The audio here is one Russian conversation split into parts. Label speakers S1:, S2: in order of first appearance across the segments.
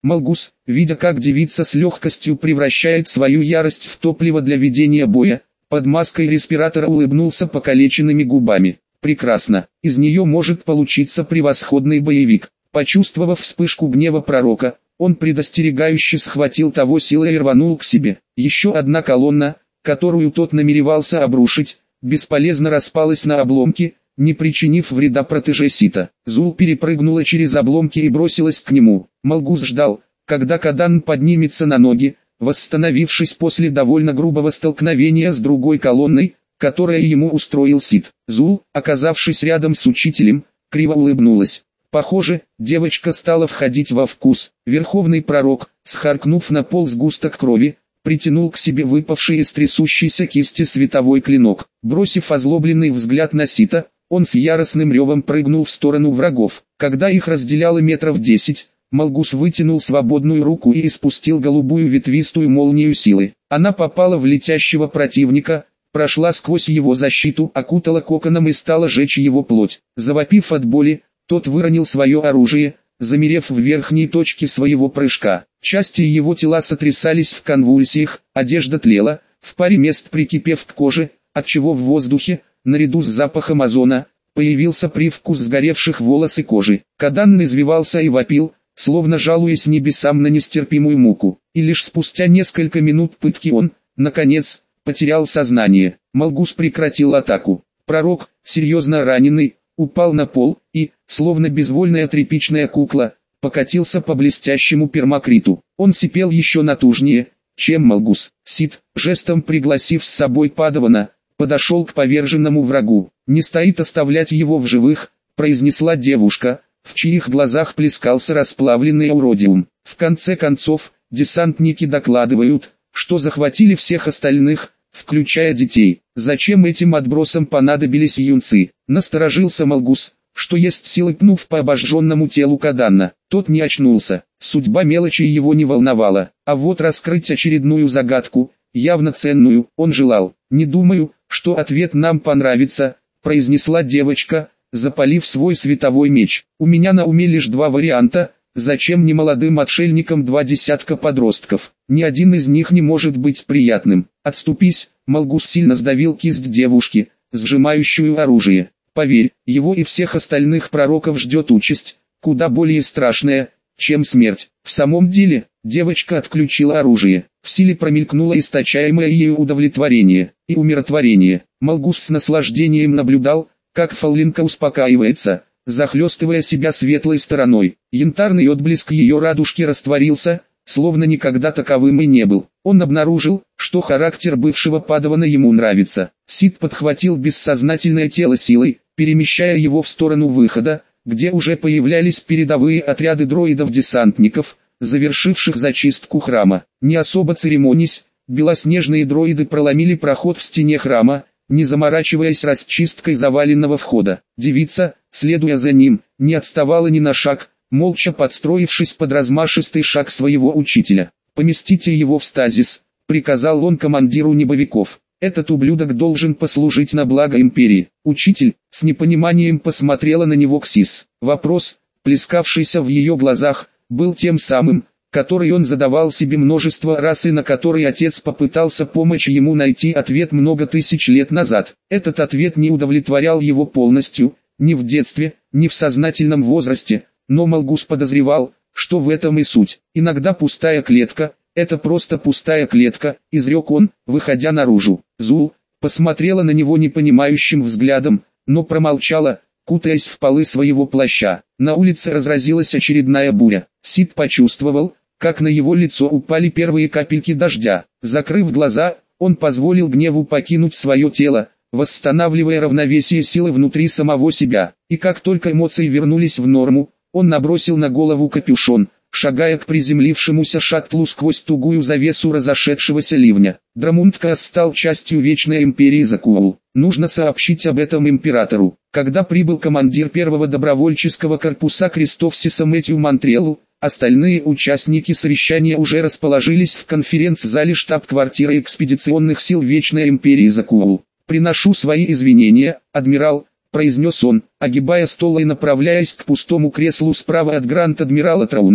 S1: Малгус, видя как девица с легкостью превращает свою ярость в топливо для ведения боя, под маской респиратора улыбнулся покалеченными губами. Прекрасно, из нее может получиться превосходный боевик. Почувствовав вспышку гнева пророка, он предостерегающе схватил того силой и рванул к себе. Еще одна колонна, которую тот намеревался обрушить, бесполезно распалась на обломки, не причинив вреда протеже Сита. Зул перепрыгнула через обломки и бросилась к нему. Малгус ждал, когда Кадан поднимется на ноги, восстановившись после довольно грубого столкновения с другой колонной, которое ему устроил Сит. Зул, оказавшись рядом с учителем, криво улыбнулась. Похоже, девочка стала входить во вкус. Верховный пророк, схаркнув на пол сгусток крови, притянул к себе выпавший из трясущейся кисти световой клинок. Бросив озлобленный взгляд на Сита, он с яростным ревом прыгнул в сторону врагов. Когда их разделяло метров 10, Малгус вытянул свободную руку и испустил голубую ветвистую молнию силы. Она попала в летящего противника, прошла сквозь его защиту, окутала коконом и стала жечь его плоть. Завопив от боли, тот выронил свое оружие, замерев в верхней точке своего прыжка. Части его тела сотрясались в конвульсиях, одежда тлела, в паре мест прикипев к коже, отчего в воздухе, наряду с запахом озона, появился привкус сгоревших волос и кожи. Кадан извивался и вопил, словно жалуясь небесам на нестерпимую муку. И лишь спустя несколько минут пытки он, наконец, потерял сознание. Малгус прекратил атаку. Пророк, серьезно раненый, упал на пол и, словно безвольная тряпичная кукла, покатился по блестящему пермакриту. Он сипел еще натужнее, чем Малгус. Сит, жестом пригласив с собой Падавана, подошел к поверженному врагу. «Не стоит оставлять его в живых», — произнесла девушка, в чьих глазах плескался расплавленный ауродиум. В конце концов, десантники докладывают, что захватили всех остальных, включая детей. Зачем этим отбросам понадобились юнцы? Насторожился Малгус, что есть силы, пнув по обожженному телу Каданна. Тот не очнулся. Судьба мелочи его не волновала. А вот раскрыть очередную загадку, явно ценную, он желал. «Не думаю, что ответ нам понравится», — произнесла девочка, запалив свой световой меч. «У меня на уме лишь два варианта. Зачем немолодым отшельникам 20 подростков? Ни один из них не может быть приятным. Отступись!» Малгус сильно сдавил кисть девушки, сжимающую оружие. «Поверь, его и всех остальных пророков ждет участь, куда более страшная, чем смерть». В самом деле, девочка отключила оружие. В силе промелькнуло источаемое ею удовлетворение и умиротворение. Малгус с наслаждением наблюдал, как Фаулинка успокаивается, захлестывая себя светлой стороной. Янтарный отблеск ее радужки растворился, словно никогда таковым и не был. Он обнаружил, что характер бывшего Падавана ему нравится. Сид подхватил бессознательное тело силой, перемещая его в сторону выхода, где уже появлялись передовые отряды дроидов-десантников, завершивших зачистку храма. Не особо церемонясь, белоснежные дроиды проломили проход в стене храма, не заморачиваясь расчисткой заваленного входа. Девица, следуя за ним, не отставала ни на шаг, молча подстроившись под размашистый шаг своего учителя. «Поместите его в стазис», — приказал он командиру небовиков. «Этот ублюдок должен послужить на благо империи». Учитель, с непониманием посмотрела на него Ксис. Вопрос, плескавшийся в ее глазах, был тем самым, который он задавал себе множество раз и на который отец попытался помочь ему найти ответ много тысяч лет назад. Этот ответ не удовлетворял его полностью, ни в детстве, ни в сознательном возрасте, но Малгус подозревал, что в этом и суть. «Иногда пустая клетка — это просто пустая клетка», — изрек он, выходя наружу. Зул посмотрела на него непонимающим взглядом, но промолчала, кутаясь в полы своего плаща. На улице разразилась очередная буря. Сид почувствовал, как на его лицо упали первые капельки дождя. Закрыв глаза, он позволил гневу покинуть свое тело, восстанавливая равновесие силы внутри самого себя. И как только эмоции вернулись в норму, он набросил на голову капюшон, шагая к приземлившемуся шаттлу сквозь тугую завесу разошедшегося ливня. Драмундкаас стал частью Вечной Империи Закуул. Нужно сообщить об этом императору. Когда прибыл командир первого добровольческого корпуса Кристофсиса Мэтью Монтрелл, остальные участники совещания уже расположились в конференц-зале штаб-квартиры экспедиционных сил Вечной Империи Закуул. «Приношу свои извинения, адмирал», — произнес он, огибая стол и направляясь к пустому креслу справа от Гранд-адмирала Трауна,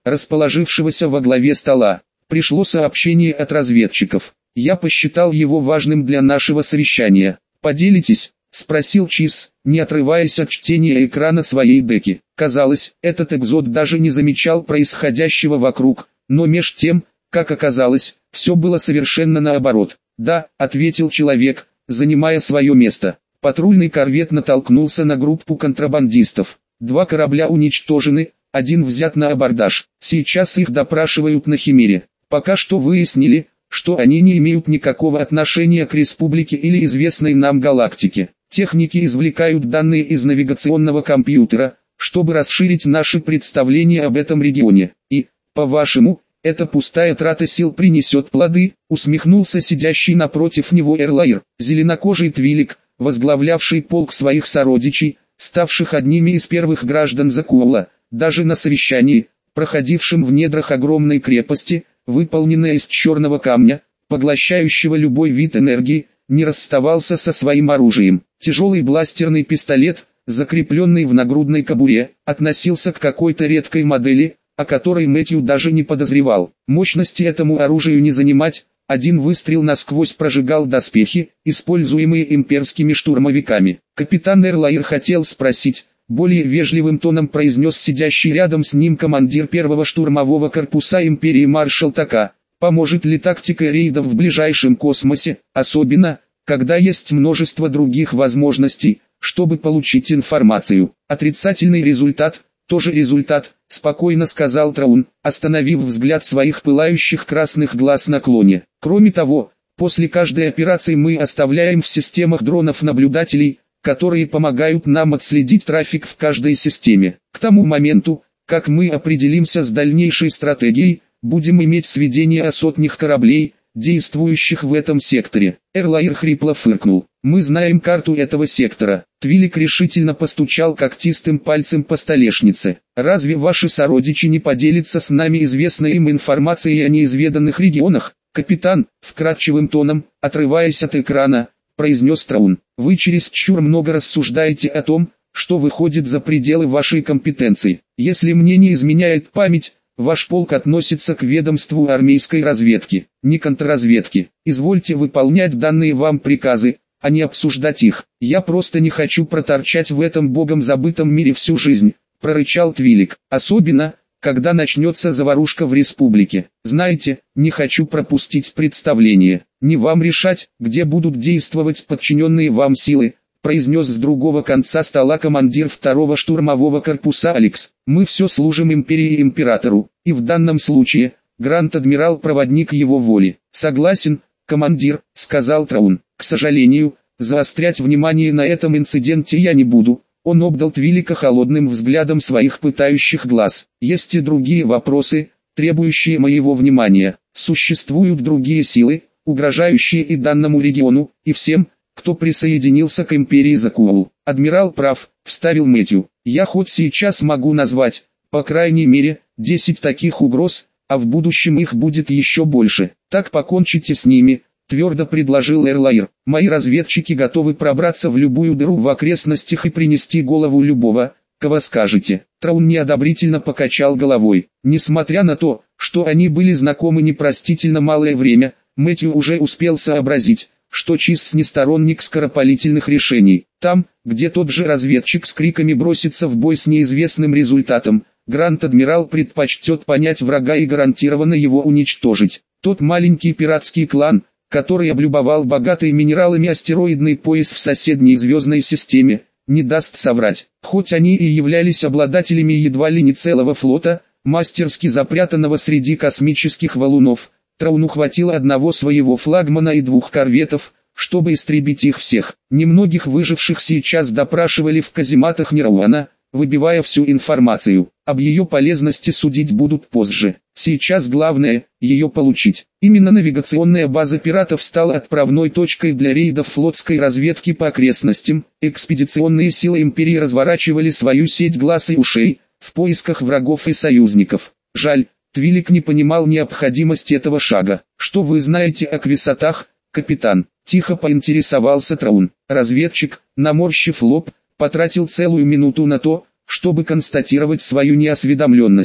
S1: расположившегося во главе стола, пришло сообщение от разведчиков. Я посчитал его важным для нашего совещания. «Поделитесь?» — спросил Чиз, не отрываясь от чтения экрана своей деки. Казалось, этот экзот даже не замечал происходящего вокруг, но меж тем, как оказалось, все было совершенно наоборот. «Да», — ответил человек, занимая свое место. Патрульный корвет натолкнулся на группу контрабандистов. 2 корабля уничтожены, 1 взят на абордаж. Сейчас их допрашивают на Химере. Пока что выяснили, что они не имеют никакого отношения к республике или известной нам галактике. Техники извлекают данные из навигационного компьютера, чтобы расширить наши представления об этом регионе. И, по-вашему, эта пустая трата сил принесет плоды? Усмехнулся сидящий напротив него Эрлайер, зеленокожий Твилик, возглавлявший полк своих сородичей, ставших одними из первых граждан Закуола. Даже на совещании, проходившем в недрах огромной крепости, выполненной из черного камня, поглощающего любой вид энергии, не расставался со своим оружием. Тяжелый бластерный пистолет, закрепленный в нагрудной кобуре, относился к какой-то редкой модели, о которой Мэтью даже не подозревал. Мощности этому оружию не занимать, один выстрел насквозь прожигал доспехи, используемые имперскими штурмовиками. Капитан Эрлайер хотел спросить, более вежливым тоном произнес сидящий рядом с ним командир первого штурмового корпуса империи маршал Така, поможет ли тактика рейдов в ближайшем космосе, особенно, когда есть множество других возможностей, чтобы получить информацию. Отрицательный результат, тоже результат, спокойно сказал Траун, остановив взгляд своих пылающих красных глаз на клоне. Кроме того, после каждой операции мы оставляем в системах дронов наблюдателей, которые помогают нам отследить трафик в каждой системе. К тому моменту, как мы определимся с дальнейшей стратегией, будем иметь сведения о сотнях кораблей, действующих в этом секторе. Эрлайер хрипло фыркнул. Мы знаем карту этого сектора. Твилик решительно постучал когтистым пальцем по столешнице. Разве ваши сородичи не поделятся с нами известной им информацией о неизведанных регионах? Капитан, вкратчивым тоном, отрываясь от экрана, произнес Траун. Вы чересчур много рассуждаете о том, что выходит за пределы вашей компетенции. Если мне не изменяет память, ваш полк относится к ведомству армейской разведки, не контрразведки. Извольте выполнять данные вам приказы, а не обсуждать их. Я просто не хочу проторчать в этом богом забытом мире всю жизнь, прорычал Твилик. Особенно, когда начнется заварушка в республике. Знаете, не хочу пропустить представление. Не вам решать, где будут действовать подчиненные вам силы, произнес с другого конца стола командир второго штурмового корпуса Алекс. Мы все служим империи и императору, и в данном случае, Гранд-адмирал проводник его воли. Согласен, командир, сказал Траун. К сожалению, заострять внимание на этом инциденте я не буду. Он обдал Твилика холодным взглядом своих пытающих глаз. Есть и другие вопросы, требующие моего внимания. Существуют другие силы, угрожающие и данному региону, и всем, кто присоединился к империи Закуол. Адмирал прав, вставил Мэтью. Я хоть сейчас могу назвать, по крайней мере, 10 таких угроз, а в будущем их будет еще больше. Так покончите с ними, твердо предложил Эрлайер. Мои разведчики готовы пробраться в любую дыру в окрестностях и принести голову любого, кого скажете. Траун неодобрительно покачал головой. Несмотря на то, что они были знакомы непростительно малое время, Мэтью уже успел сообразить, что Чиз не сторонник скоропалительных решений. Там, где тот же разведчик с криками бросится в бой с неизвестным результатом, Гранд-адмирал предпочтет понять врага и гарантированно его уничтожить. Тот маленький пиратский клан, который облюбовал богатый минералами астероидный пояс в соседней звездной системе, не даст соврать. Хоть они и являлись обладателями едва ли не целого флота, мастерски запрятанного среди космических валунов, Трауну хватило одного своего флагмана и 2 корветов, чтобы истребить их всех. Немногих выживших сейчас допрашивали в казематах Неруана, выбивая всю информацию. Об ее полезности судить будут позже. Сейчас главное – ее получить. Именно навигационная база пиратов стала отправной точкой для рейдов флотской разведки по окрестностям. Экспедиционные силы империи разворачивали свою сеть глаз и ушей, в поисках врагов и союзников. Жаль, Твилик не понимал необходимости этого шага. Что вы знаете о квисотах, капитан? Тихо поинтересовался Траун. Разведчик, наморщив лоб, потратил целую минуту на то, чтобы констатировать свою неосведомленность.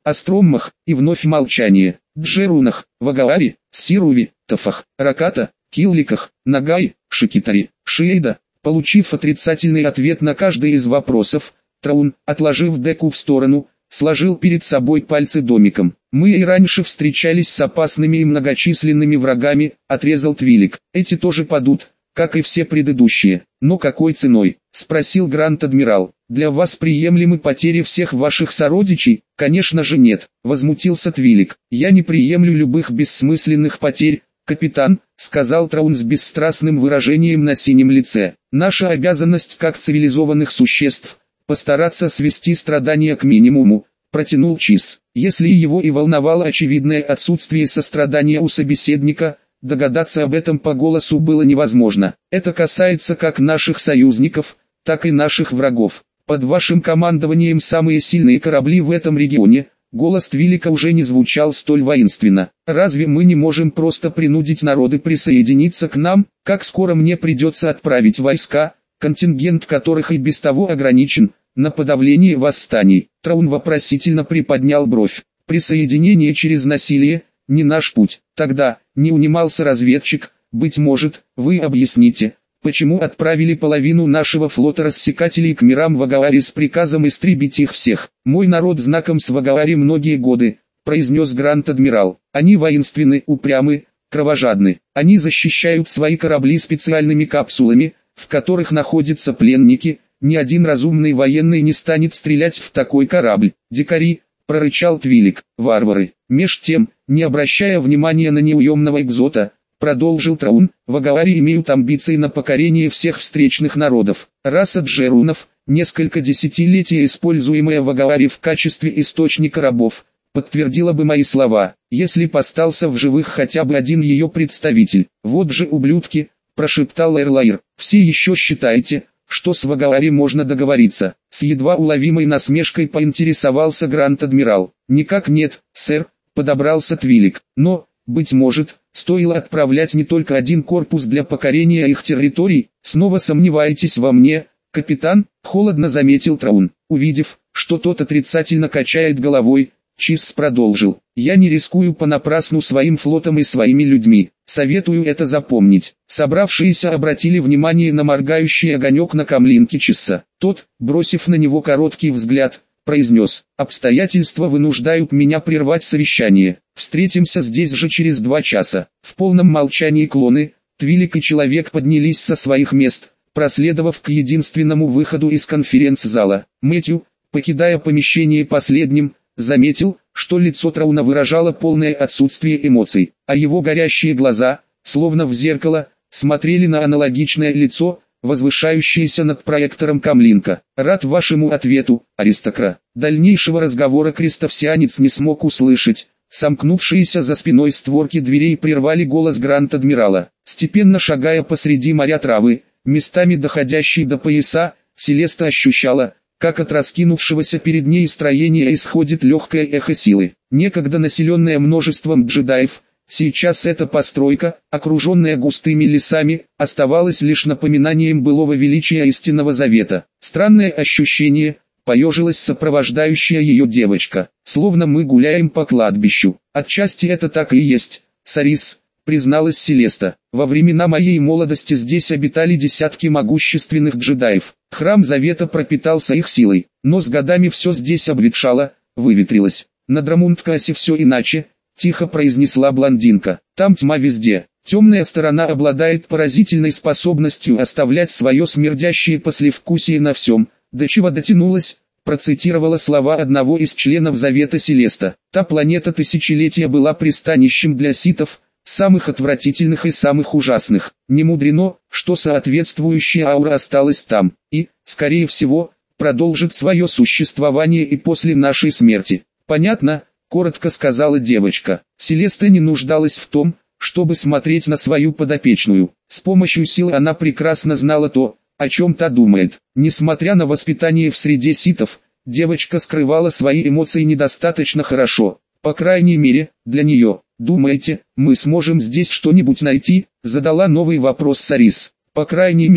S1: Остроммах, и вновь молчание. Джерунах, Вагалари, Сируви, Тафах, Раката, Килликах, Нагай, Шикитари, Шиэйда. Получив отрицательный ответ на каждый из вопросов, Траун, отложив деку в сторону, сложил перед собой пальцы домиком. «Мы и раньше встречались с опасными и многочисленными врагами», — отрезал Твилик. «Эти тоже падут, как и все предыдущие. Но какой ценой?» — спросил Гранд-адмирал. «Для вас приемлемы потери всех ваших сородичей?» «Конечно же нет», — возмутился Твилик. «Я не приемлю любых бессмысленных потерь, капитан», — сказал Траун с бесстрастным выражением на синем лице. «Наша обязанность как цивилизованных существ — постараться свести страдания к минимуму», — протянул Чиз. Если его и волновало очевидное отсутствие сострадания у собеседника, догадаться об этом по голосу было невозможно. «Это касается как наших союзников, так и наших врагов. Под вашим командованием самые сильные корабли в этом регионе». Голос Твилика уже не звучал столь воинственно. «Разве мы не можем просто принудить народы присоединиться к нам? Как скоро мне придется отправить войска, контингент которых и без того ограничен, на подавление восстаний?» Траун вопросительно приподнял бровь. «Присоединение через насилие — не наш путь». Тогда, не унимался разведчик, «быть может, вы объясните, почему отправили половину нашего флота рассекателей к мирам Вагалари с приказом истребить их всех? Мой народ знаком с Вагалари многие годы», — произнес Гранд-адмирал. «Они воинственны, упрямы, кровожадны. Они защищают свои корабли специальными капсулами, в которых находятся пленники. Ни один разумный военный не станет стрелять в такой корабль. Дикари», — прорычал Твилик, — «варвары». Меж тем, не обращая внимания на неуемного экзота, продолжил Траун, «Вагалари имеют амбиции на покорение всех встречных народов. Раса джерунов, несколько десятилетий используемая Вагалари в качестве источника рабов, подтвердила бы мои слова, если б остался в живых хотя бы один ее представитель. Вот же ублюдки», — прошептал Эрлайр, — «все еще считаете, что с Вагалари можно договориться?» С едва уловимой насмешкой поинтересовался Гранд-адмирал. «Никак нет, сэр», — подобрался Твилик, — «но, быть может, стоило отправлять не только один корпус для покорения их территорий». «Снова сомневаетесь во мне, капитан?» — холодно заметил Траун. Увидев, что тот отрицательно качает головой, Чиз продолжил. «Я не рискую понапрасну своим флотом и своими людьми. Советую это запомнить». Собравшиеся обратили внимание на моргающий огонек на камлинке Чиза. Тот, бросив на него короткий взгляд, произнес: «Обстоятельства вынуждают меня прервать совещание. Встретимся здесь же через 2 часа». В полном молчании клоны, Твилик и Человек поднялись со своих мест, проследовав к единственному выходу из конференц-зала. Мэтью, покидая помещение последним, заметил, что лицо Трауна выражало полное отсутствие эмоций, а его горящие глаза, словно в зеркало, смотрели на аналогичное лицо, возвышающееся над проектором камлинка. «Рад вашему ответу, аристократ». Дальнейшего разговора крестовсианец не смог услышать. Сомкнувшиеся за спиной створки дверей прервали голос Гранд-адмирала. Степенно шагая посреди моря травы, местами доходящей до пояса, Селеста ощущала, как от раскинувшегося перед ней строения исходит легкое эхо силы. Некогда населенная множеством джедаев, сейчас эта постройка, окруженная густыми лесами, оставалась лишь напоминанием былого величия истинного завета. Странное ощущение, поежилась сопровождающая ее девочка, словно мы гуляем по кладбищу. Отчасти это так и есть, Сарис, призналась Селеста. Во времена моей молодости здесь обитали десятки могущественных джедаев. Храм Завета пропитался их силой, но с годами все здесь обветшало, выветрилось. На Драмундкасе все иначе, тихо произнесла блондинка. Там тьма везде. Темная сторона обладает поразительной способностью оставлять свое смердящее послевкусие на всем, до чего дотянулась, процитировала слова одного из членов Завета Селеста. Та планета тысячелетия была пристанищем для ситов, самых отвратительных и самых ужасных. Не мудрено, что соответствующая аура осталась там, и, скорее всего, продолжит свое существование и после нашей смерти. «Понятно», — коротко сказала девочка. Селеста не нуждалась в том, чтобы смотреть на свою подопечную. С помощью силы она прекрасно знала то, о чем та думает. Несмотря на воспитание в среде ситов, девочка скрывала свои эмоции недостаточно хорошо. По крайней мере, для нее. «Думаете, мы сможем здесь что-нибудь найти?» — задала новый вопрос Сарис. «По крайней мере,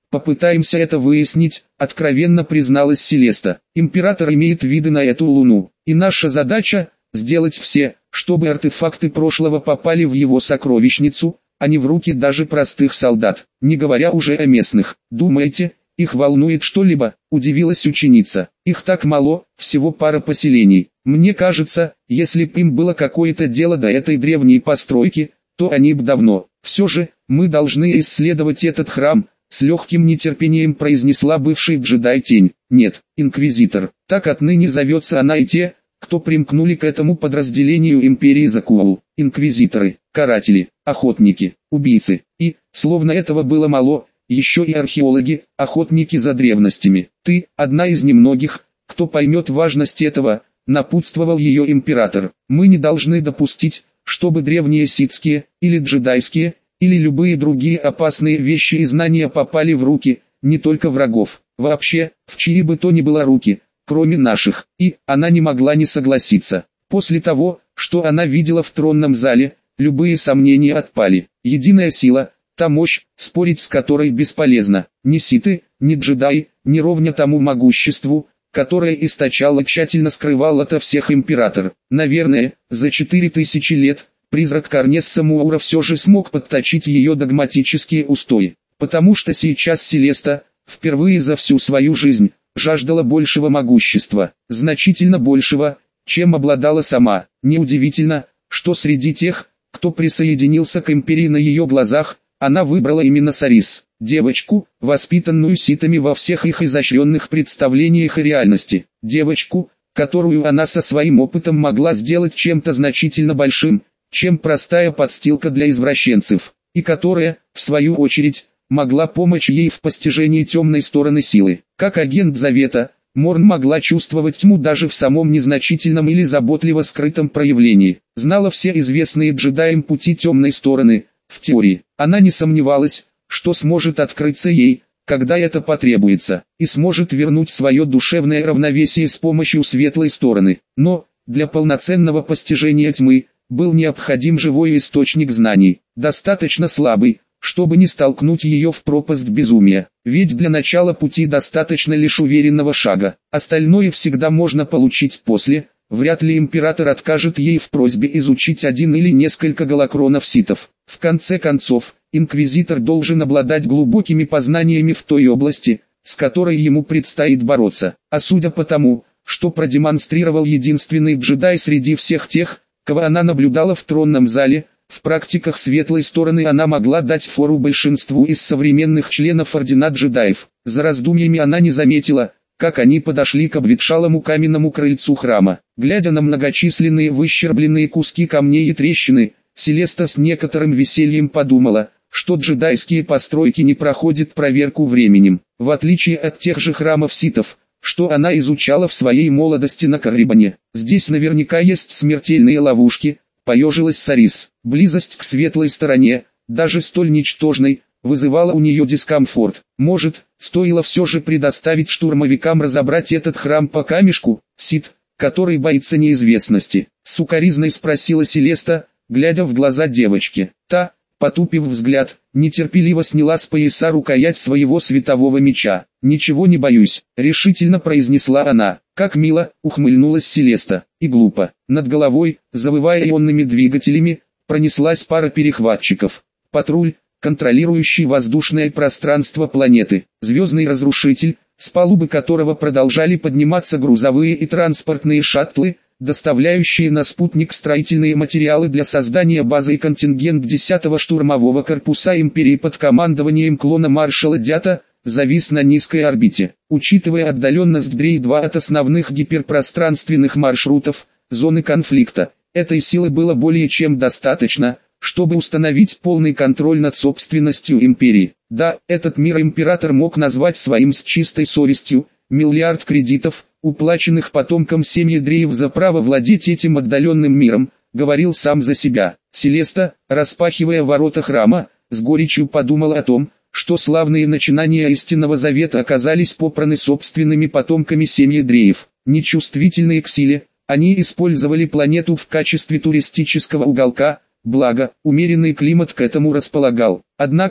S1: попытаемся это выяснить, откровенно призналась Селеста. Император имеет виды на эту луну, и наша задача – сделать все, чтобы артефакты прошлого попали в его сокровищницу, а не в руки даже простых солдат, не говоря уже о местных. Думаете, их волнует что-либо? Удивилась ученица. Их так мало, всего пара поселений. Мне кажется, если б им было какое-то дело до этой древней постройки, то они б давно. Все же, мы должны исследовать этот храм, с легким нетерпением произнесла бывший джедай Тень. Нет, Инквизитор, так отныне зовется она и те, кто примкнули к этому подразделению империи Закуал. Инквизиторы, каратели, охотники, убийцы. И, словно этого было мало, еще и археологи, охотники за древностями. Ты, одна из немногих, кто поймет важность этого, напутствовал ее император. Мы не должны допустить, чтобы древние ситские, или джедайские, или любые другие опасные вещи и знания попали в руки, не только врагов, вообще, в чьи бы то ни было руки, кроме наших. И она не могла не согласиться. После того, что она видела в тронном зале, любые сомнения отпали. Единая сила, та мощь, спорить с которой бесполезно. Ни ситы, ни джедаи, не ровня тому могуществу, которое источал и тщательно скрывал ото всех император. Наверное, за 4000 лет, призрак Карнесса Муура все же смог подточить ее догматические устои. Потому что сейчас Селеста, впервые за всю свою жизнь, жаждала большего могущества, значительно большего, чем обладала сама. Неудивительно, что среди тех, кто присоединился к империи на ее глазах, она выбрала именно Сарис, девочку, воспитанную ситами во всех их изощренных представлениях о реальности, девочку, которую она со своим опытом могла сделать чем-то значительно большим, чем простая подстилка для извращенцев, и которая, в свою очередь, могла помочь ей в постижении темной стороны силы. Как агент Завета, Морн могла чувствовать тьму даже в самом незначительном или заботливо скрытом проявлении. Знала все известные джедаям пути темной стороны. В теории, она не сомневалась, что сможет открыться ей, когда это потребуется, и сможет вернуть свое душевное равновесие с помощью светлой стороны. Но, для полноценного постижения тьмы, был необходим живой источник знаний, достаточно слабый, чтобы не столкнуть ее в пропасть безумия. Ведь для начала пути достаточно лишь уверенного шага, остальное всегда можно получить после. Вряд ли император откажет ей в просьбе изучить один или несколько голокронов ситов. В конце концов, инквизитор должен обладать глубокими познаниями в той области, с которой ему предстоит бороться. А судя по тому, что продемонстрировал единственный джедай среди всех тех, кого она наблюдала в тронном зале, в практиках светлой стороны она могла дать фору большинству из современных членов ордена джедаев. За раздумьями она не заметила, как они подошли к обветшалому каменному крыльцу храма. Глядя на многочисленные выщербленные куски камней и трещины, Селеста с некоторым весельем подумала, что джедайские постройки не проходят проверку временем, в отличие от тех же храмов ситов, что она изучала в своей молодости на Каррибане. Здесь наверняка есть смертельные ловушки, поежилась Сарис. Близость к светлой стороне, даже столь ничтожной, вызывала у нее дискомфорт. Может, стоило все же предоставить штурмовикам разобрать этот храм по камешку? Сит, который боится неизвестности, сукоризной спросила Селеста, глядя в глаза девочки. Та, потупив взгляд, нетерпеливо сняла с пояса рукоять своего светового меча. «Ничего не боюсь», — решительно произнесла она. «Как мило», — ухмыльнулась Селеста. И глупо. Над головой, завывая ионными двигателями, пронеслась пара перехватчиков. Патруль, контролирующий воздушное пространство планеты. Звездный разрушитель, с палубы которого продолжали подниматься грузовые и транспортные шаттлы, доставляющие на спутник строительные материалы для создания базы, и контингент 10-го штурмового корпуса империи под командованием клона маршала Дята, завис на низкой орбите. Учитывая отдаленность Дрей-2 от основных гиперпространственных маршрутов, зоны конфликта, этой силы было более чем достаточно, чтобы установить полный контроль над собственностью империи. Да, этот мир император мог назвать своим с чистой совестью. Миллиард кредитов, уплаченных потомкам семьи Дреев за право владеть этим отдаленным миром, говорил сам за себя. Селеста, распахивая ворота храма, с горечью подумала о том, что славные начинания истинного завета оказались попраны собственными потомками семьи Дреев. Нечувствительные к силе, они использовали планету в качестве туристического уголка, благо, умеренный климат к этому располагал. Однако,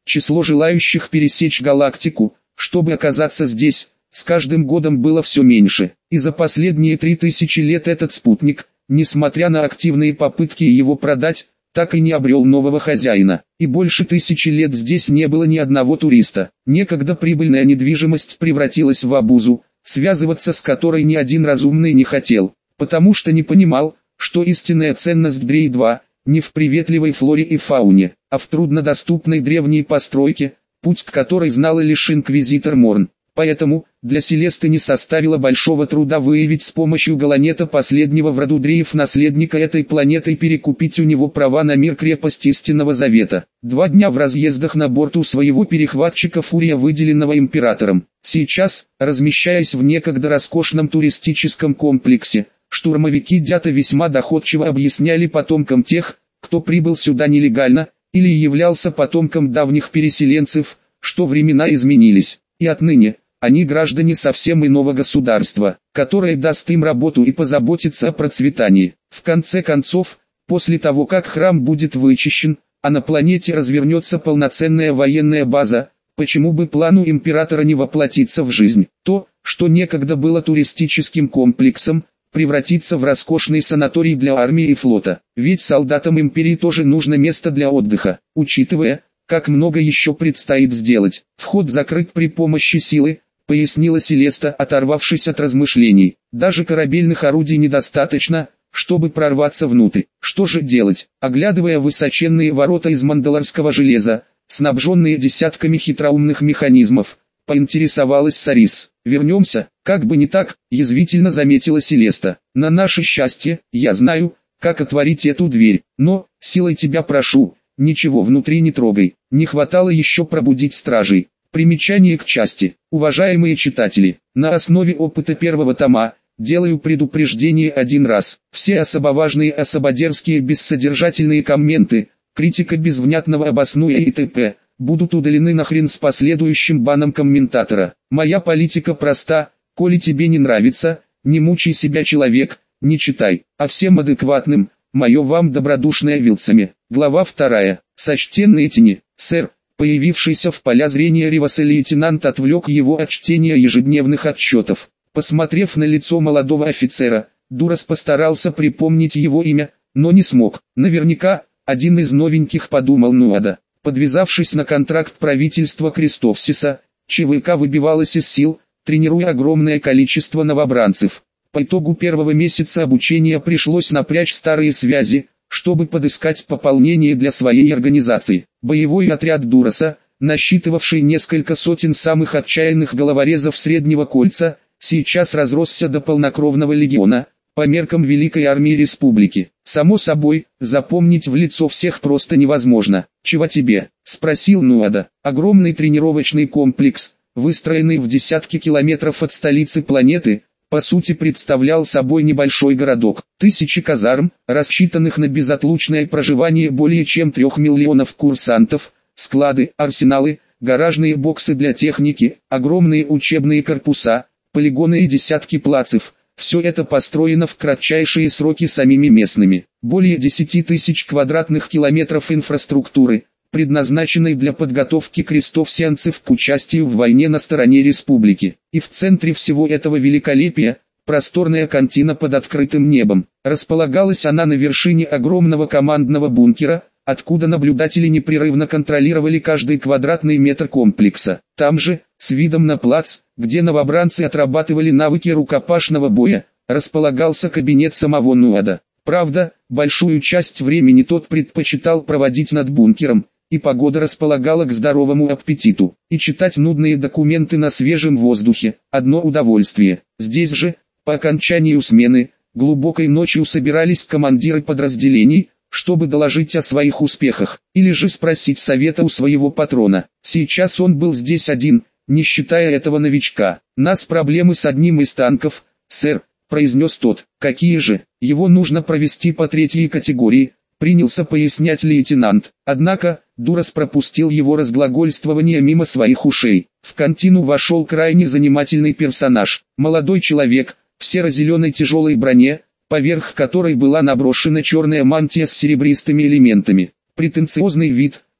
S1: Число желающих пересечь галактику, чтобы оказаться здесь, с каждым годом было все меньше. И за последние 3000 лет этот спутник, несмотря на активные попытки его продать, так и не обрел нового хозяина. И больше 1000 лет здесь не было ни одного туриста. Некогда прибыльная недвижимость превратилась в обузу, связываться с которой ни один разумный не хотел, потому что не понимал, что истинная ценность Дрей-2 не в приветливой флоре и фауне, а в труднодоступной древней постройке, путь к которой знал лишь инквизитор Морн. Поэтому, для Селесты не составило большого труда выявить с помощью Галанета последнего в роду Дреев наследника этой планеты и перекупить у него права на мир крепости Истинного Завета. 2 дня в разъездах на борту своего перехватчика Фурия, выделенного императором. Сейчас, размещаясь в некогда роскошном туристическом комплексе, штурмовики Дята весьма доходчиво объясняли потомкам тех, кто прибыл сюда нелегально, или являлся потомком давних переселенцев, что времена изменились, и отныне они граждане совсем иного государства, которое даст им работу и позаботится о процветании. В конце концов, после того как храм будет вычищен, а на планете развернется полноценная военная база, почему бы плану императора не воплотиться в жизнь? То, что некогда было туристическим комплексом, превратится в роскошный санаторий для армии и флота. Ведь солдатам империи тоже нужно место для отдыха, учитывая, как много еще предстоит сделать. Вход закрыт при помощи силы, пояснила Селеста, оторвавшись от размышлений. Даже корабельных орудий недостаточно, чтобы прорваться внутрь. Что же делать? Оглядывая высоченные ворота из мандалорского железа, снабженные десятками хитроумных механизмов, поинтересовалась Сарис. «Вернемся?» «Как бы не так», язвительно заметила Селеста. «На наше счастье, я знаю, как отворить эту дверь, но, силой тебя прошу, ничего внутри не трогай». Не хватало еще пробудить стражей. Примечание к части. Уважаемые читатели, на основе опыта первого тома, делаю предупреждение один раз. Все особоважные осободерзкие бессодержательные комменты, критика без внятного обоснуя и т.п. будут удалены нахрен с последующим баном комментатора. Моя политика проста: коли тебе не нравится, не мучай себя, человек, не читай. А всем адекватным, мое вам добродушное Вилсами. Глава 2. Сочтенные тени. Сэр, появившийся в поля зрения Риваса лейтенант отвлек его от чтения ежедневных отчетов. Посмотрев на лицо молодого офицера, Дурас постарался припомнить его имя, но не смог. Наверняка, один из новеньких, подумал Нуада. Подвязавшись на контракт правительства Крестовсиса, ЧВК выбивалась из сил, тренируя огромное количество новобранцев. По итогу первого месяца обучения пришлось напрячь старые связи, чтобы подыскать пополнение для своей организации. Боевой отряд Дураса, насчитывавший несколько сотен самых отчаянных головорезов Среднего Кольца, сейчас разросся до полнокровного легиона, по меркам Великой Армии Республики. Само собой, запомнить в лицо всех просто невозможно. «Чего тебе?» – спросил Нуада. Огромный тренировочный комплекс, выстроенный в десятки километров от столицы планеты, по сути представлял собой небольшой городок. Тысячи казарм, рассчитанных на безотлучное проживание более чем 3 миллионов курсантов, склады, арсеналы, гаражные боксы для техники, огромные учебные корпуса, полигоны и десятки плацев. Все это построено в кратчайшие сроки самими местными. Более 10 тысяч квадратных километров инфраструктуры, предназначенной для подготовки крестовсианцев к участию в войне на стороне республики. И в центре всего этого великолепия, просторная кантина под открытым небом. Располагалась она на вершине огромного командного бункера, откуда наблюдатели непрерывно контролировали каждый квадратный метр комплекса. Там же, с видом на плац, где новобранцы отрабатывали навыки рукопашного боя, располагался кабинет самого Нуада. Правда, большую часть времени тот предпочитал проводить над бункером, и погода располагала к здоровому аппетиту. И читать нудные документы на свежем воздухе – одно удовольствие. Здесь же, по окончанию смены, глубокой ночью собирались командиры подразделений, чтобы доложить о своих успехах, или же спросить совета у своего патрона. Сейчас он был здесь один, не считая этого новичка. «Нас проблемы с одним из танков, сэр», — произнес тот. «Какие же? Его нужно провести по 3-й категории», — принялся пояснять лейтенант. Однако, Дурас пропустил его разглагольствование мимо своих ушей. В кантину вошел крайне занимательный персонаж. Молодой человек, в серо-зеленой тяжелой броне, поверх которой была наброшена черная мантия с серебристыми элементами. Претенциозный вид,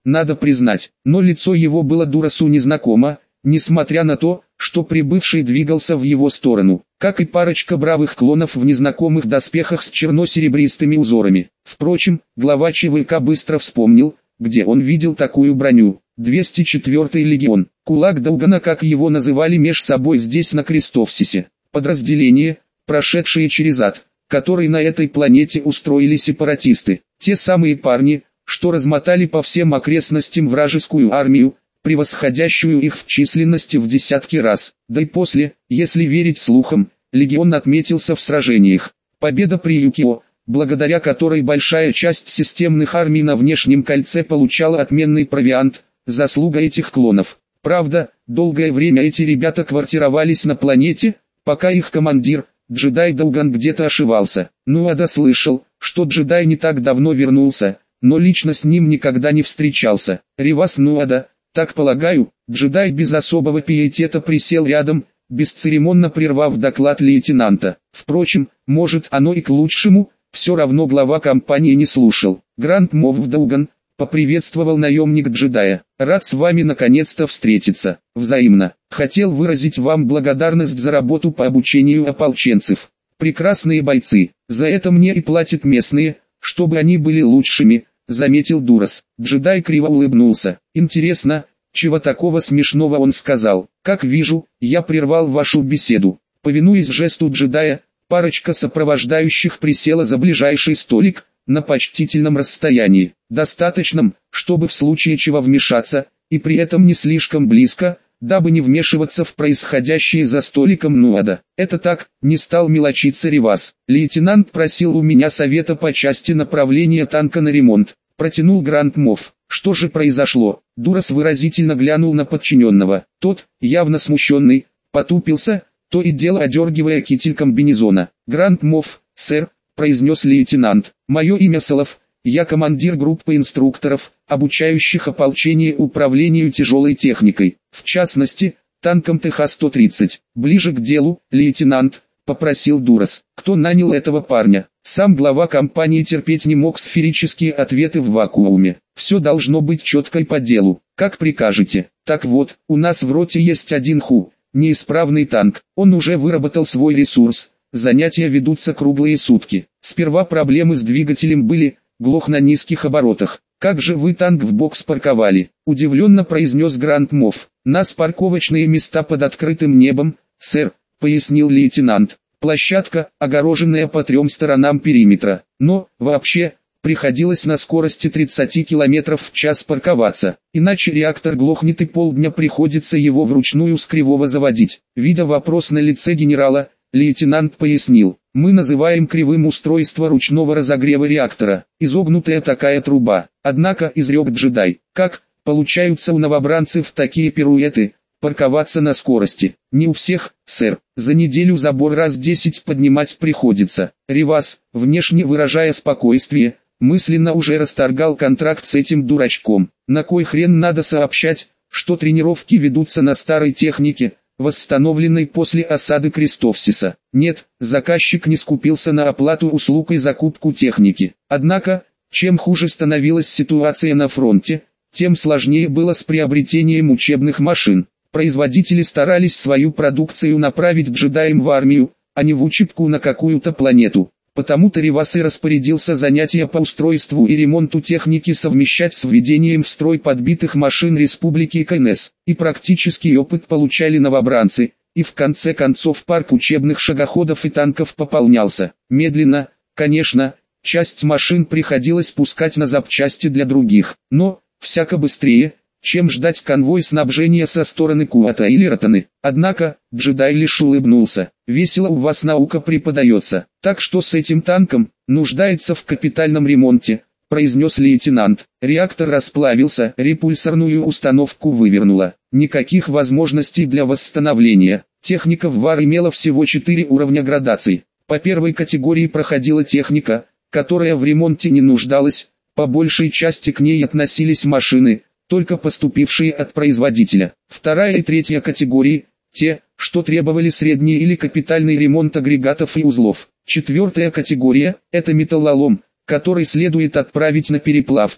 S1: надо признать, но лицо его было Дурасу незнакомо, несмотря на то, что прибывший двигался в его сторону, как и парочка бравых клонов в незнакомых доспехах с черно-серебристыми узорами. Впрочем, глава ЧВК быстро вспомнил, где он видел такую броню. 204-й легион, кулак Долгана, как его называли меж собой здесь на Крестовсисе, подразделение, прошедшее через ад, который на этой планете устроили сепаратисты, те самые парни, что размотали по всем окрестностям вражескую армию, превосходящую их в численности в десятки раз, да и после, если верить слухам, легион отметился в сражениях. Победа при Юкио, благодаря которой большая часть системных армий на внешнем кольце получала отменный провиант, заслуга этих клонов. Правда, долгое время эти ребята квартировались на планете, пока их командир, джедай Долган, где-то ошивался. Нуада слышал, что джедай не так давно вернулся, но лично с ним никогда не встречался. Ревас Нуада, так полагаю, джедай без особого пиетета присел рядом, бесцеремонно прервав доклад лейтенанта. Впрочем, может оно и к лучшему, все равно глава компании не слушал. Гранд Мов Долган, поприветствовал наемник джедая. Рад с вами наконец-то встретиться. Взаимно. Хотел выразить вам благодарность за работу по обучению ополченцев. Прекрасные бойцы. За это мне и платят местные, чтобы они были лучшими, заметил Дурас. Джедай криво улыбнулся. Интересно, чего такого смешного он сказал? Как вижу, я прервал вашу беседу. Повинуясь жесту джедая, парочка сопровождающих присела за ближайший столик, на почтительном расстоянии, достаточном, чтобы в случае чего вмешаться, и при этом не слишком близко, дабы не вмешиваться в происходящее за столиком Нуада. Это так, не стал мелочиться Ревас. Лейтенант просил у меня совета по части направления танка на ремонт. Протянул Гранд Мов. Что же произошло? Дурас выразительно глянул на подчиненного. Тот, явно смущенный, потупился, то и дело одергивая китель комбинезона. Гранд Мов, сэр, произнес лейтенант. Мое имя Солов, я командир группы инструкторов, обучающих ополчение управлению тяжелой техникой, в частности, танком ТХ-130. Ближе к делу, лейтенант, попросил Дурас. Кто нанял этого парня? Сам глава компании терпеть не мог сферические ответы в вакууме. Все должно быть четко и по делу. Как прикажете. Так вот, у нас в роте есть один неисправный танк. Он уже выработал свой ресурс. Занятия ведутся круглые сутки. Сперва проблемы с двигателем были, глох на низких оборотах. «Как же вы танк в бокс парковали?» – удивленно произнес Гранд Мов. «Нас парковочные места под открытым небом, сэр», – пояснил лейтенант. «Площадка, огороженная по 3 сторонам периметра. Но, вообще, приходилось на скорости 30 км в час парковаться. Иначе реактор глохнет и полдня приходится его вручную с кривого заводить». Видя вопрос на лице генерала, лейтенант пояснил. «Мы называем кривым устройство ручного разогрева реактора. Изогнутая такая труба». Однако, изрек джедай, как получаются у новобранцев такие пируэты, парковаться на скорости? Не у всех, сэр. За неделю забор раз 10 поднимать приходится. Ревас, внешне выражая спокойствие, мысленно уже расторгал контракт с этим дурачком. На кой хрен надо сообщать, что тренировки ведутся на старой технике, восстановленной после осады Крестовсиса? Нет, заказчик не скупился на оплату услуг и закупку техники. Однако, чем хуже становилась ситуация на фронте, тем сложнее было с приобретением учебных машин. Производители старались свою продукцию направить джедаям в армию, а не в учебку на какую-то планету. Потому-то Ревас и распорядился занятия по устройству и ремонту техники совмещать с введением в строй подбитых машин Республики КНС. И практический опыт получали новобранцы, и в конце концов парк учебных шагоходов и танков пополнялся. Медленно, конечно, часть машин приходилось пускать на запчасти для других, но, всяко быстрее, чем ждать конвой снабжения со стороны Куата или Ротаны. Однако, джедай лишь улыбнулся. «Весело у вас наука преподается, так что с этим танком, нуждается в капитальном ремонте», произнес лейтенант. Реактор расплавился, репульсорную установку вывернуло. Никаких возможностей для восстановления. Техника в ВАР имела всего 4 уровня градаций. По первой категории проходила техника, которая в ремонте не нуждалась, по большей части к ней относились машины, только поступившие от производителя. Вторая и третья категории – те, что требовали средний или капитальный ремонт агрегатов и узлов. Четвертая категория – это металлолом, который следует отправить на переплавку,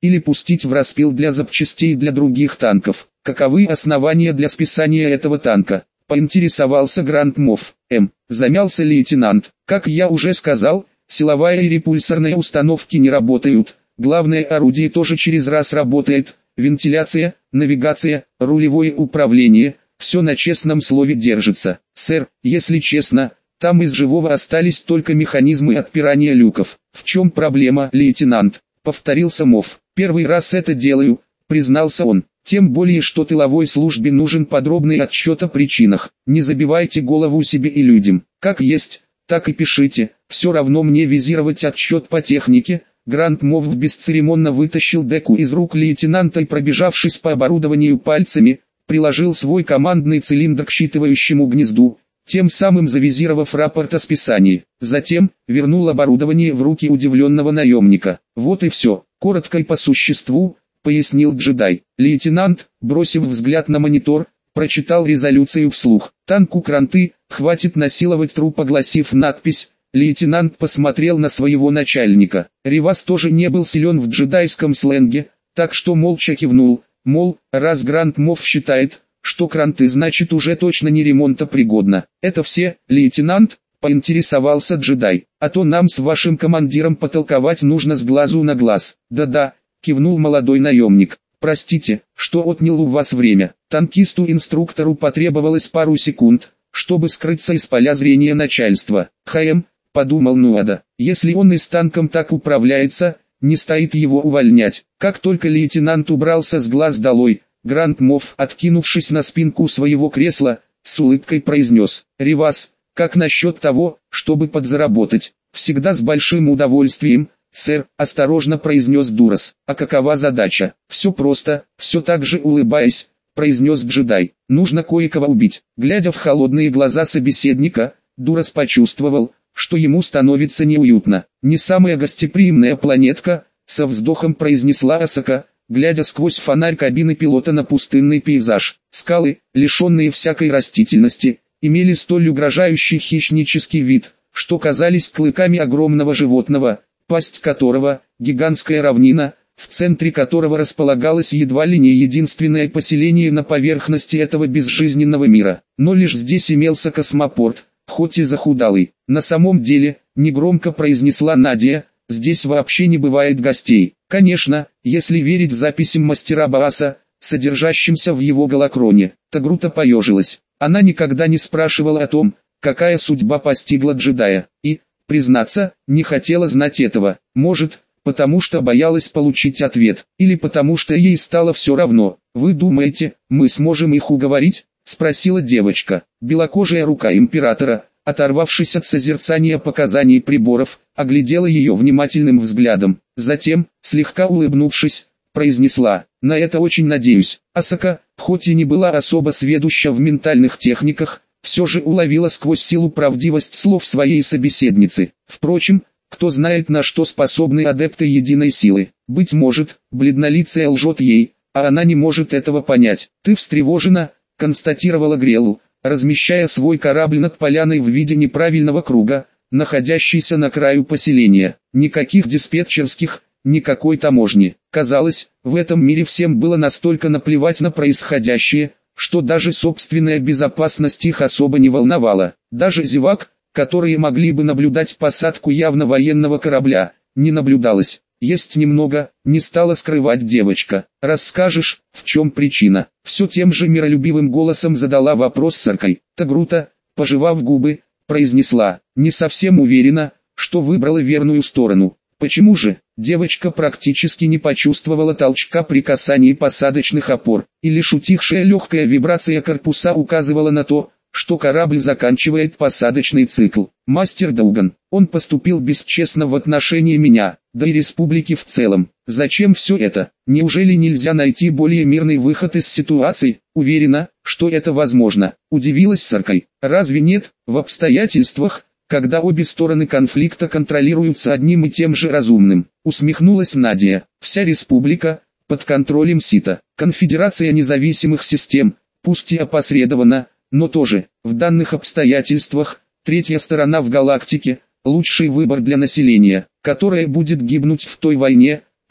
S1: или пустить в распил для запчастей для других танков. Каковы основания для списания этого танка? Поинтересовался Гранд Мофф. Замялся лейтенант. Как я уже сказал, силовая и репульсорная установки не работают. Главное орудие тоже через раз работает. Вентиляция, навигация, рулевое управление. Все на честном слове держится. Сэр, если честно, там из живого остались только механизмы отпирания люков. В чем проблема, лейтенант? Повторился Мофф. Первый раз это делаю, признался он. Тем более, что тыловой службе нужен подробный отчет о причинах. Не забивайте голову себе и людям. Как есть, так и пишите. Все равно мне визировать отчет по технике. Гранд Мофф бесцеремонно вытащил деку из рук лейтенанта и, пробежавшись по оборудованию пальцами, приложил свой командный цилиндр к считывающему гнезду, тем самым завизировав рапорт о списании. Затем, вернул оборудование в руки удивленного наемника. Вот и все, коротко и по существу, пояснил джедай. Лейтенант, бросив взгляд на монитор, прочитал резолюцию вслух. Танку кранты, хватит насиловать труп, огласив надпись. Лейтенант посмотрел на своего начальника. Ривас тоже не был силен в джедайском сленге, так что молча кивнул, мол, раз Гранд Мофф считает, что кранты, значит уже точно не ремонтопригодно. Это все, лейтенант? Поинтересовался джедай. А то нам с вашим командиром потолковать нужно с глазу на глаз. Да-да, кивнул молодой наемник. Простите, что отнял у вас время. Танкисту-инструктору потребовалось пару секунд, чтобы скрыться из поля зрения начальства. Подумал Нуада, если он и с танком так управляется, не стоит его увольнять. Как только лейтенант убрался с глаз долой, Гранд Мофф, откинувшись на спинку своего кресла, с улыбкой произнес: «Ривас, как насчет того, чтобы подзаработать?» «Всегда с большим удовольствием, сэр», — осторожно произнес Дурас. «А какова задача?» «Все просто», — все так же улыбаясь, произнес джедай. «Нужно кое-кого убить». Глядя в холодные глаза собеседника, Дурас почувствовал, что ему становится неуютно. «Не самая гостеприимная планетка», — со вздохом произнесла Асака, глядя сквозь фонарь кабины пилота на пустынный пейзаж. Скалы, лишенные всякой растительности, имели столь угрожающий хищнический вид, что казались клыками огромного животного, пасть которого — гигантская равнина, в центре которого располагалось едва ли не единственное поселение на поверхности этого безжизненного мира. Но лишь здесь имелся космопорт, хоть и захудалый. «На самом деле», — негромко произнесла Надя, — «здесь вообще не бывает гостей». Конечно, если верить записям мастера Бааса, содержащимся в его голокроне. Тагрута поежилась. Она никогда не спрашивала о том, какая судьба постигла джедая, и, признаться, не хотела знать этого. Может, потому что боялась получить ответ, или потому что ей стало все равно. «Вы думаете, мы сможем их уговорить?» — спросила девочка. Белокожая рука императора, оторвавшись от созерцания показаний приборов, оглядела ее внимательным взглядом. Затем, слегка улыбнувшись, произнесла: «На это очень надеюсь». Асака, хоть и не была особо сведуща в ментальных техниках, все же уловила сквозь силу правдивость слов своей собеседницы. Впрочем, кто знает, на что способны адепты единой силы. Быть может, бледнолицая лжет ей, а она не может этого понять. «Ты встревожена», — констатировала Грелл, размещая свой корабль над поляной в виде неправильного круга, находящийся на краю поселения. Никаких диспетчерских, никакой таможни. Казалось, в этом мире всем было настолько наплевать на происходящее, что даже собственная безопасность их особо не волновала. Даже зевак, которые могли бы наблюдать посадку явно военного корабля, не наблюдалось. «Есть немного», — не стала скрывать девочка. «Расскажешь, в чем причина?» Все тем же миролюбивым голосом задала вопрос Саркай. Тагрута, пожевав губы, произнесла: «Не совсем уверена, что выбрала верную сторону». «Почему же?» Девочка практически не почувствовала толчка при касании посадочных опор, и лишь утихшая легкая вибрация корпуса указывала на то, что корабль заканчивает посадочный цикл. «Мастер Дауган, он поступил бесчестно в отношении меня, да и республики в целом. Зачем все это? Неужели нельзя найти более мирный выход из ситуации?» «Уверена, что это возможно», — удивилась Саркай. «Разве нет, в обстоятельствах, когда обе стороны конфликта контролируются одним и тем же разумным?» Усмехнулась Надя. «Вся республика под контролем Сита. Конфедерация независимых систем, пусть и опосредованно, но тоже, в данных обстоятельствах, третья сторона в галактике – лучший выбор для населения, которое будет гибнуть в той войне,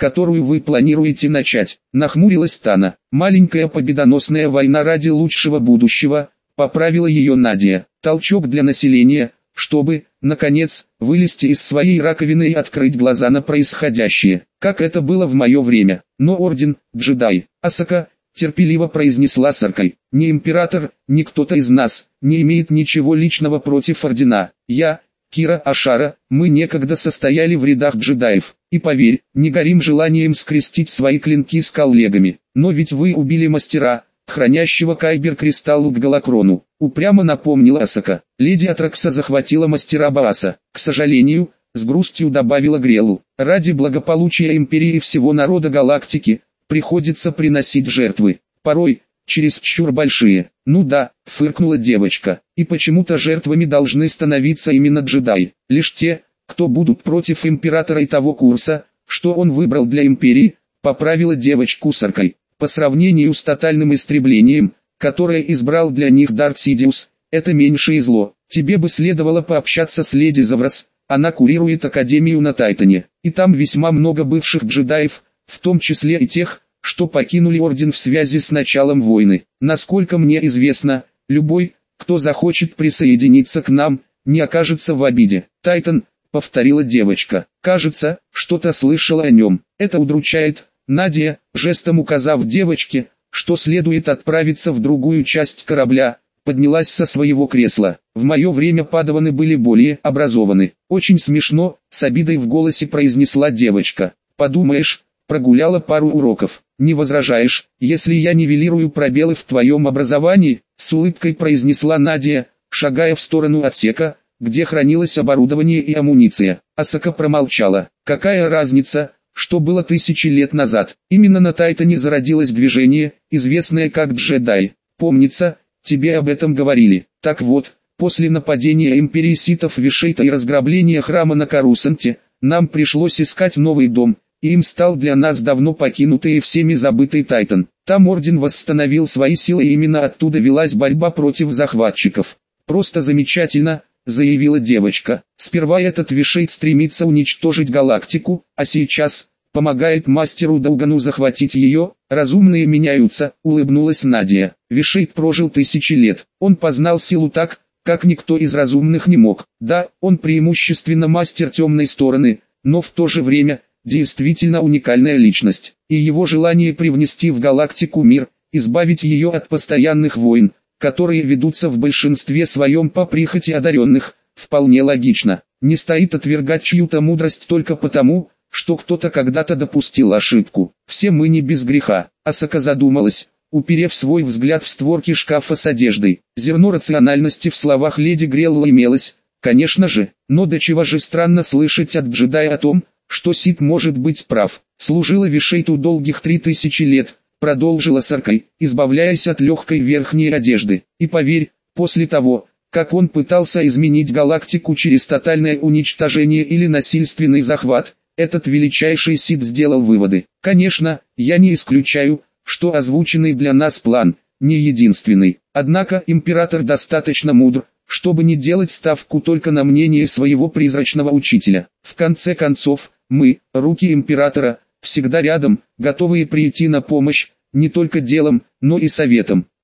S1: которую вы планируете начать?» Нахмурилась Тана. «Маленькая победоносная война ради лучшего будущего», поправила ее Надя. «Толчок для населения, чтобы, наконец, вылезти из своей раковины и открыть глаза на происходящее, как это было в мое время. Но орден, джедай, Асака, терпеливо произнесла Саркай, ни император, ни кто-то из нас, не имеет ничего личного против ордена. Я, Кира Ашара, мы некогда состояли в рядах джедаев, и поверь, не горим желанием скрестить свои клинки с коллегами. Но ведь вы убили мастера, хранящего Кайбер-кристалл к Галакрону, упрямо напомнила Асака. Леди Атракса захватила мастера Бааса. К сожалению, с грустью добавила Грелу, ради благополучия империи и всего народа галактики, приходится приносить жертвы, порой, чересчур большие. Ну да, фыркнула девочка, и почему-то жертвами должны становиться именно джедаи, лишь те, кто будут против императора и того курса, что он выбрал для империи, поправила девочку Саркай. По сравнению с тотальным истреблением, которое избрал для них Дарт Сидиус, это меньшее зло. Тебе бы следовало пообщаться с леди Заврас, она курирует Академию на Тайтоне, и там весьма много бывших джедаев, в том числе и тех, что покинули Орден в связи с началом войны. Насколько мне известно, любой, кто захочет присоединиться к нам, не окажется в обиде. Тайтон, повторила девочка, кажется, что-то слышала о нем. Это удручает. Надя, жестом указав девочке, что следует отправиться в другую часть корабля, поднялась со своего кресла. В мое время падаваны были более образованы. Очень смешно, с обидой в голосе произнесла девочка. Подумаешь, прогуляла пару уроков. Не возражаешь, если я нивелирую пробелы в твоем образовании? С улыбкой произнесла Надя, шагая в сторону отсека, где хранилось оборудование и амуниция. Асака промолчала. Какая разница, что было 1000 лет назад? Именно на Тайтоне зародилось движение, известное как джедай. Помнится, тебе об этом говорили. Так вот, после нападения империи ситов Вишейта и разграбления храма на Карусанте, нам пришлось искать новый дом, и им стал для нас давно покинутый и всеми забытый Тайтон. Там орден восстановил свои силы, и именно оттуда велась борьба против захватчиков. Просто замечательно, заявила девочка. Сперва этот Вишейт стремится уничтожить галактику, а сейчас помогает мастеру Даугану захватить ее. Разумные меняются, улыбнулась Надя. Вишейт прожил 1000 лет. Он познал силу так, как никто из разумных не мог. Да, он преимущественно мастер темной стороны, но в то же время действительно уникальная личность. И его желание привнести в галактику мир, избавить ее от постоянных войн, которые ведутся в большинстве своем по прихоти одаренных, вполне логично. Не стоит отвергать чью-то мудрость только потому, что кто-то когда-то допустил ошибку. Все мы не без греха. Асака задумалась, уперев свой взгляд в створки шкафа с одеждой. Зерно рациональности в словах леди Грелла имелось, конечно же, но до чего же странно слышать от джедая о том, что Сид может быть прав. Служила Вишейту долгих 3000 лет, продолжила Саркай, избавляясь от легкой верхней одежды. И поверь, после того, как он пытался изменить галактику через тотальное уничтожение или насильственный захват, этот величайший Сид сделал выводы. Конечно, я не исключаю, что озвученный для нас план не единственный. Однако император достаточно мудр, чтобы не делать ставку только на мнение своего призрачного учителя. В конце концов, мы, руки императора, всегда рядом, готовые прийти на помощь, не только делом, но и советом.